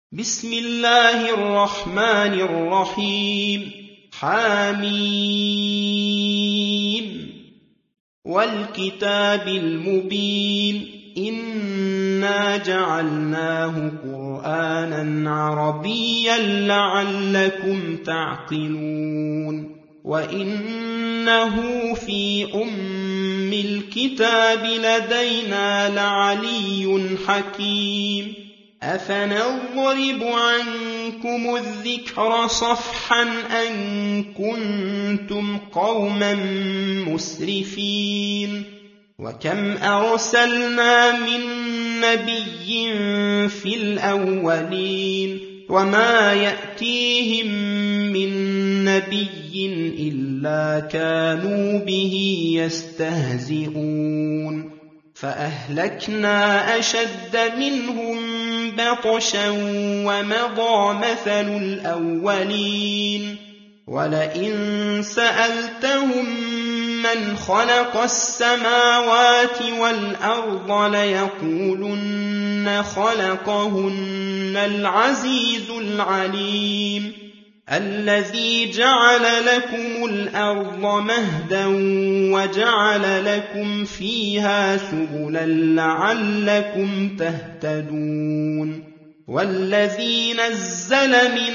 بسم الله الرحمن الرحيم حميم والكتاب المبين إنا جعلناه قرآنا عربيا لعلكم تعقلون وإنه في أم الكتاب لدينا لعلي حكيم أفنضرب عنكم الذكر صفحا أن كنتم قوما مسرفين وكم أرسلنا من نبي في الأولين وما يأتيهم من نبي إلا كانوا به يستهزئون فأهلكنا أشد منهم بطشا ومضى مثل الأولين ولئن سألتهم من خلق السماوات والأرض ليقولن خلقهن العزيز العليم الذي جعل لكم الأرض مهدا وجعل لكم فيها سبلا لعلكم تهتدون والذي نزل من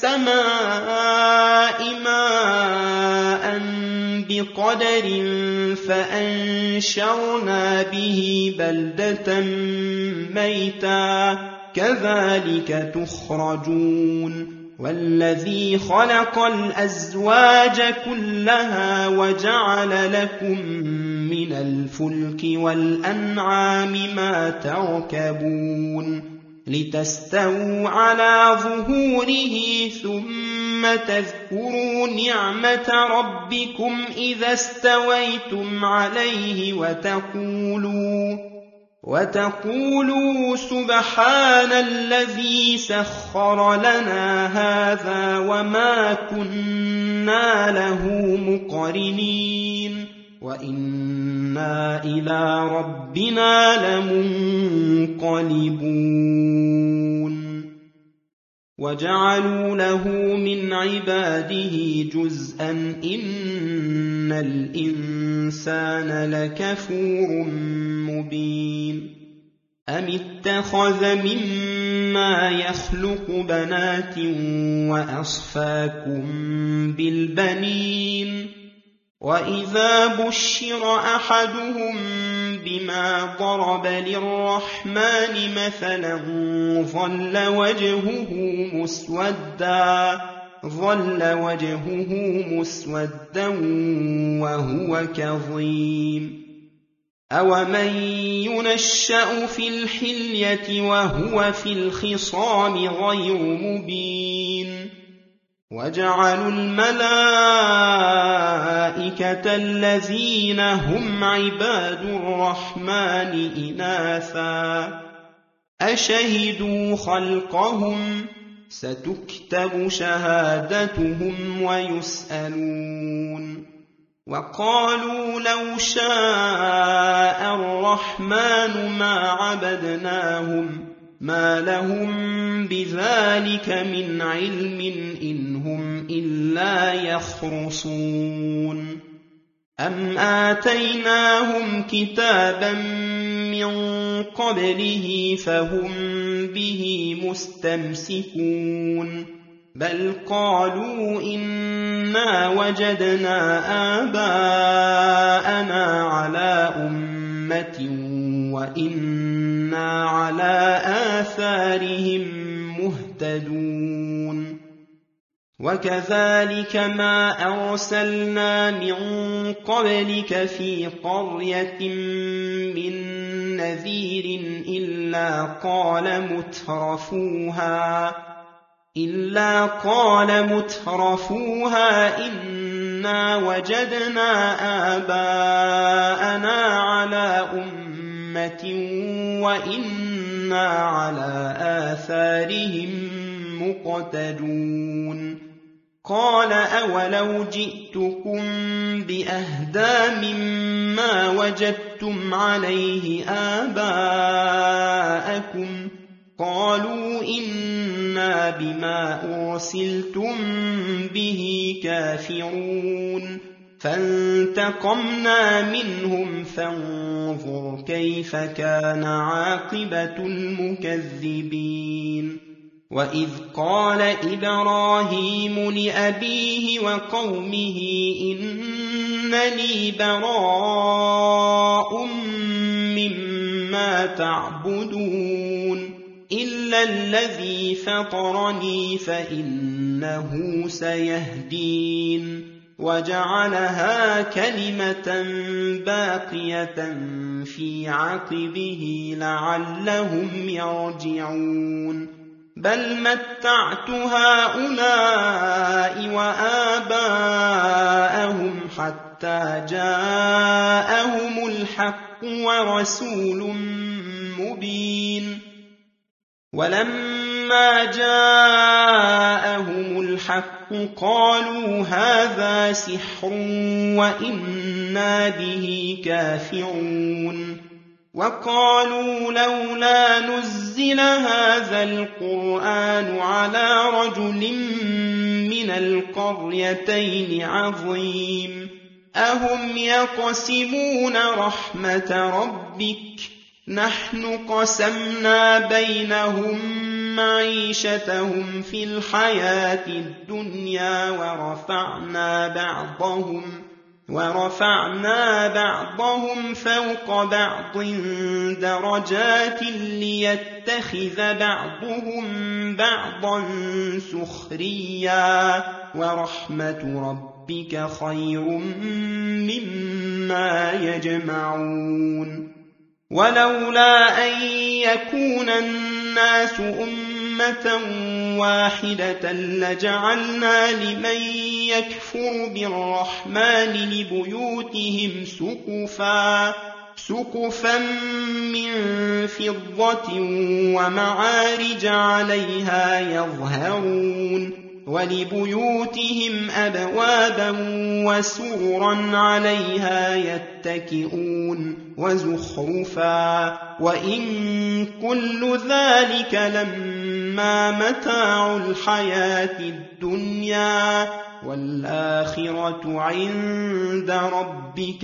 السماء ماء بقدر فأنشرنا به بلدة ميتا كذلك تخرجون والذي خلق الأزواج كلها وجعل لكم من الفلك والأنعام ما تركبون لتستووا على ظهوره ثم تذكروا نعمة ربكم إذا استويتم عليه وتقولوا سبحان الذي سخر لنا هذا وما كنا له مقرنين وإنا إلى ربنا لمنقلبون وجعلوا له من عباده جزءا إن الإنسان لكفور مبين أم اتخذ مما يخلق بنات وأصفاكم بالبنين وإذا بشر أحدهم بما ضرب للرحمن مثلا ظل وجهه مسودا وهو كظيم أومن ينشأ في الحلية وهو في الخصام غير مبين وجعلوا الملائكة الذين هم عباد الرحمن إناثا أشهدوا خلقهم ستكتب شهادتهم ويسألون وقالوا لو شاء الرحمن ما عبدناهم ما لهم بذلك من علم إن هم إلا يخرصون أم آتيناهم كتابا من قبله فهم به مستمسكون بل قالوا إنا وجدنا آباءنا على أمة وإنا على آثارهم مهتدون وكذلك ما أرسلنا من قبلك في قرية من نذير إلا قال مترفوها إنا وجدنا آباءنا على أمة وإنا على آثارهم مقتدون قال أولو جئتكم بأهدى مما وجدتم عليه آباءكم قالوا إنا بما أرسلتم به كافرون فانتقمنا منهم فانظر كيف كان عاقبة المكذبين وإذ قال إبراهيم لأبيه وقومه إنني براء مما تعبدون إلا الذي فطرني فإنه سيهدين وجعلها كلمة باقية في عقبه لعلهم يرجعون بل متعت هؤلاء وآباءهم حتى جاءهم الحق ورسول مبين ولما جاءهم الحق قالوا هذا سحر وإنا به كافرون وقالوا لولا نزل هذا القرآن على رجل من القريتين عظيم أهم يقسمون رحمة ربك نحن قسمنا بينهم معيشتهم في الحياة الدنيا ورفعنا بعضهم فوق بعض درجات ليتخذ بعضهم بعضا سخريا ورحمة ربك خير مما يجمعون ولولا أن يكون الناس أمة واحدة لجعلنا لمن يكفر بالرحمن لبيوتهم سقفا من فضة ومعارج عليها يظهرون ولبيوتهم أبوابا وسررا عليها يتكئون وزخرفا وإن كل ذلك لما متاع الحياة الدنيا والآخرة عند ربك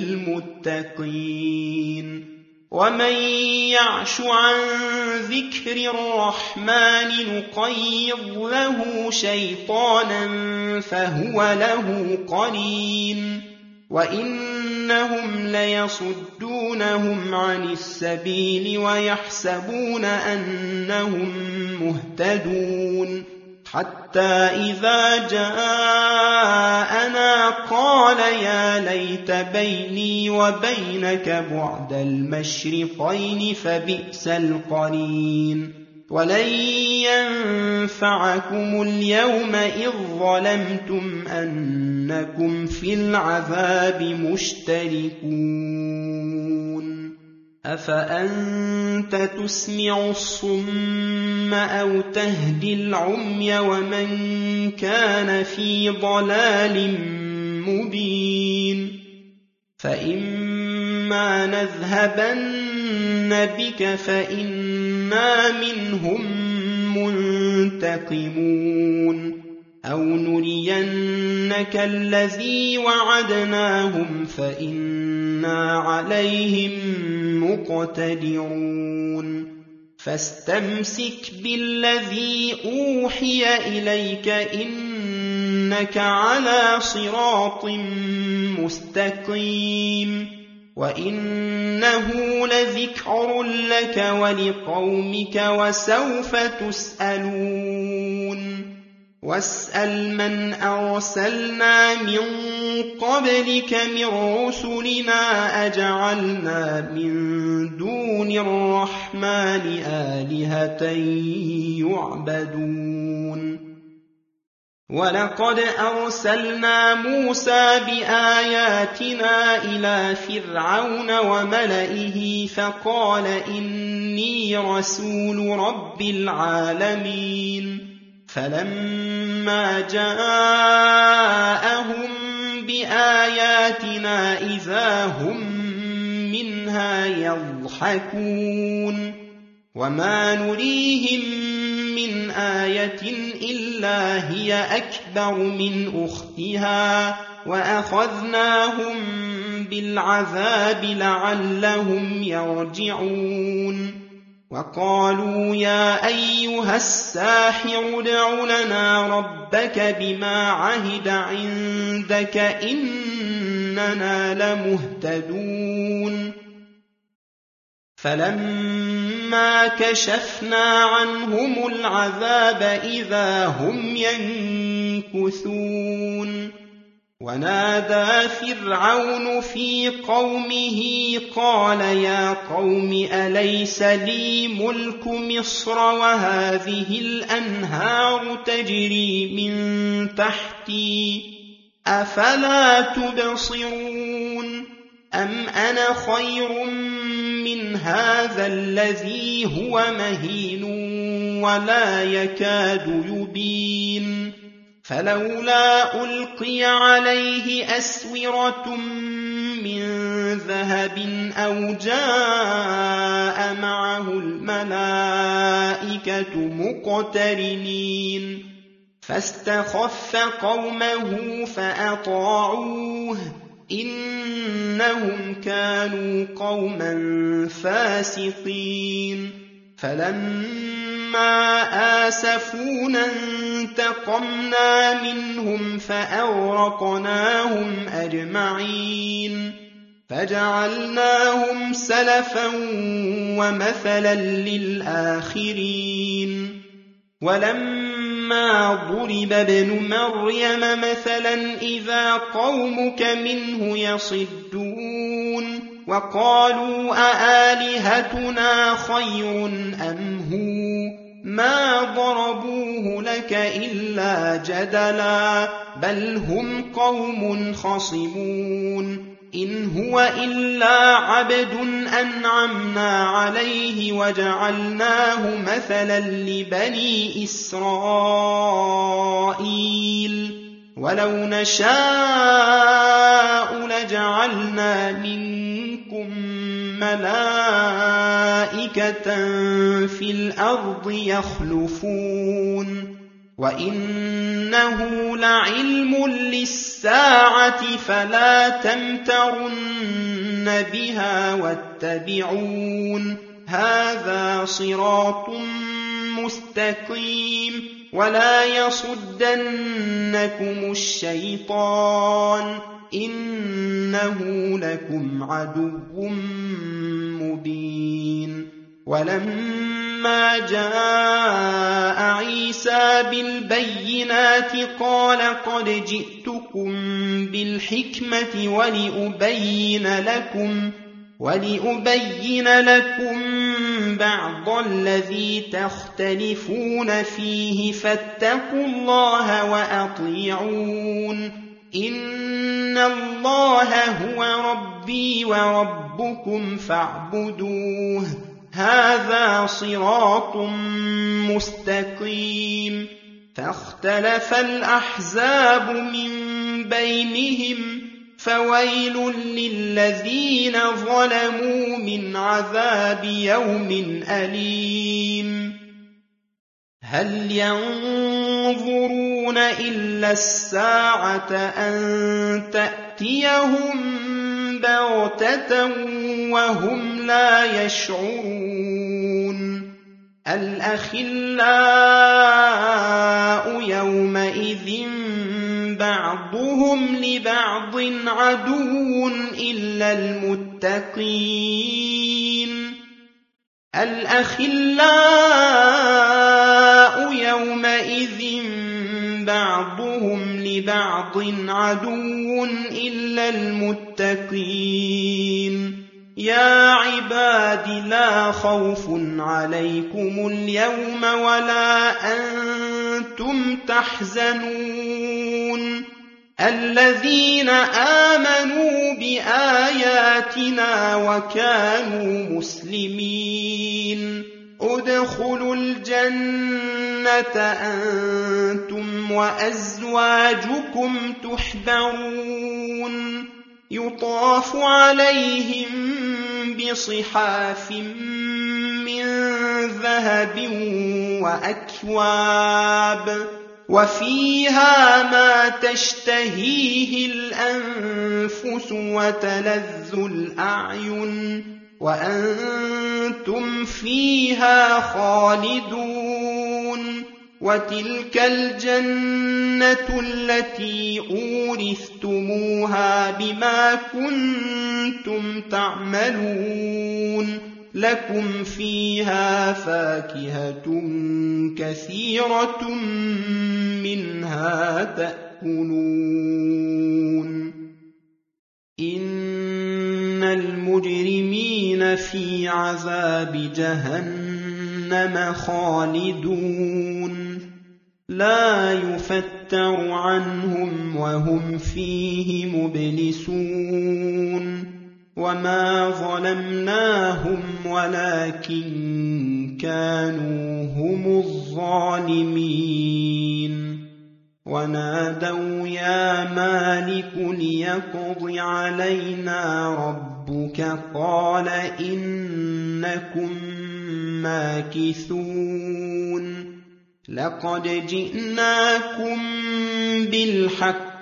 للمتقين ومن يعش عن ذكر الرحمن نقيض له شيطانا فهو له قرين وإنهم ليصدونهم عن السبيل ويحسبون أنهم مهتدون حتى إذا جاءنا قال يا ليت بيني وبينك بعد المشرقين فبئس القرين ولن ينفعكم اليوم إذ ظلمتم أنكم في العذاب مشتركون أفأنت تسمع الصم أو تهدي العمي ومن كان في ضلال مبين فإما نذهبن بك فإنا منهم منتقمون أو نرينك الذي وعدناهم فإنا عليهم مقتدرون فاستمسك بالذي أوحي إليك إنك على صراط مستقيم وإنه لذكر لك ولقومك وسوف تسألون واسأل من أرسلنا من قبلك من رسلنا أجعلنا من دون الرحمن آلهة يعبدون ولقد أرسلنا موسى بآياتنا إلى فرعون وملئه فقال إني رسول رب العالمين فلما جاءهم بآياتنا إذا هم منها يضحكون وما نريهم من آية إلا هي أكبر من أختها وأخذناهم بالعذاب لعلهم يرجعون وقالوا يا أيها الساحر ادع لنا ربك بما عهد عندك إننا لمهتدون فلما كشفنا عنهم العذاب إذا هم ينكثون ونادى فرعون في قومه قال يا قوم أليس لي ملك مصر وهذه الأنهار تجري من تحتي أفلا تبصرون أم أنا خير من هذا الذي هو مهين ولا يكاد يبين فلولا ألقي عليه أسورة من ذهب أو جاء معه الملائكة مقترنين فاستخف قومه فأطاعوه إنهم كانوا قوما فاسقين فلما آسفونا انتقمنا منهم فأغرقناهم أجمعين فجعلناهم سلفا ومثلا للآخرين ولما ضرب ابن مريم مثلا إذا قومك منه يصدون وقالوا أآلهتنا خير أم هو ما ضربوه لك إلا جدلا بل هم قوم خصمون إن هو إلا عبد أنعمنا عليه وجعلناه مثلا لبني إسرائيل ولو نشاء لجعلنا منكم ملائكة في الأرض يخلفون وإنه لعلم للساعة فلا تمترن بها واتبعون هذا صراط مستقيم ولا يصدنكم الشيطان إنه لكم عدو مبين ولما جاء عيسى بالبينات قال قد جئتكم بالحكمة ولأبين لكم بعض الذي تختلفون فيه فاتقوا الله وأطيعون إن الله هو ربي وربكم فاعبدوه هذا صراط مستقيم فاختلف الأحزاب من بينهم فويل للذين ظلموا من عذاب يوم أليم هل ينظرون إلا الساعة أن تأتيهم بغتة وهم لا يشعرون الأخلاء يومئذ بعضهم لبعض عدو إلا المتقين الأخلاء يومئذ بعضهم لبعض عدو إلا المتقين يا عباد لا خوف عليكم اليوم ولا أنتم تحزنون الذين آمنوا بآياتنا وكانوا مسلمين ادخلوا الجنة أنتم وأزواجكم تحبرون يطاف عليهم بصحاف من ذهب وأكواب وفيها ما تشتهيه الأنفس وتلذ الأعين وأنتم فيها خالدون وتلك الجنة التي أورثتموها بما كنتم تعملون لكم فيها فاكهة كثيرة منها تأكلون إن المجرمين في عذاب جهنم خالدون لا يفتر عنهم وهم فيه مبلسون وما ظلمناهم ولكن كانوا هم الظالمين ونادوا يا مالك ليقض علينا ربك قال إنكم ماكثون لقد جئناكم بالحق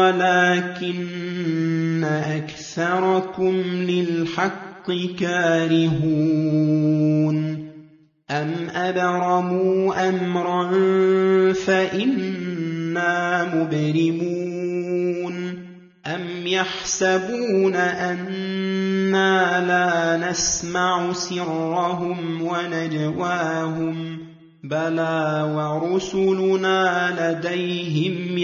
ولكن أكثركم للحق كارهون أم أبرموا أمرا فإنا مبرمون أم يحسبون أنا لا نسمع سرهم ونجواهم بلى ورسلنا لديهم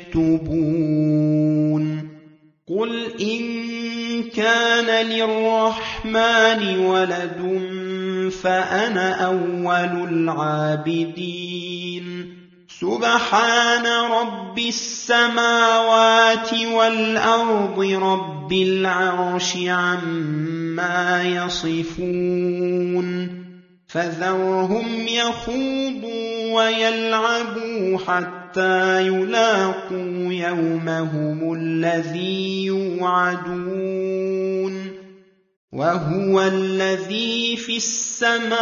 يكتبون قل إن كان للرحمن ولد فأنا أول العابدين سبحان رب السماوات والأرض رب العرش عما يصفون فذرهم يخوضوا ويلعبوا حتى يلاقوا يومهم الذي يوعدون وهو الذي في السماء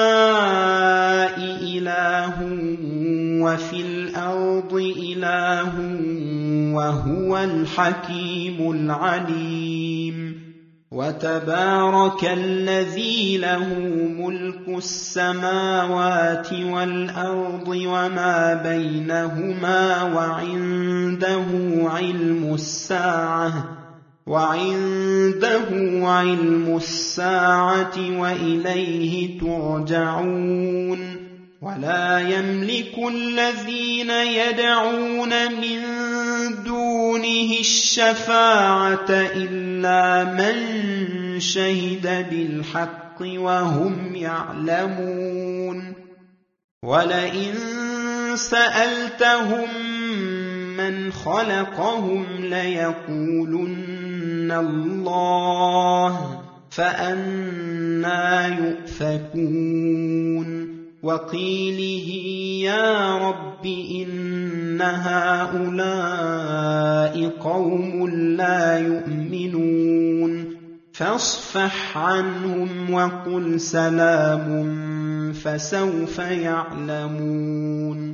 إله وفي الأرض إله وهو الحكيم العليم وتبارك الذي له ملك السماوات والأرض وما بينهما وعنده علم الساعة وإليه ترجعون ولا يملك الذين يدعون من دونه الشفاعة إلا من شهد بالحق وهم يعلمون ولئن سألتهم من خلقهم ليقولن الله فأنى يؤفكون وقيله يا رب إن هؤلاء قوم لا يؤمنون فاصفح عنهم وقل سلام فسوف يعلمون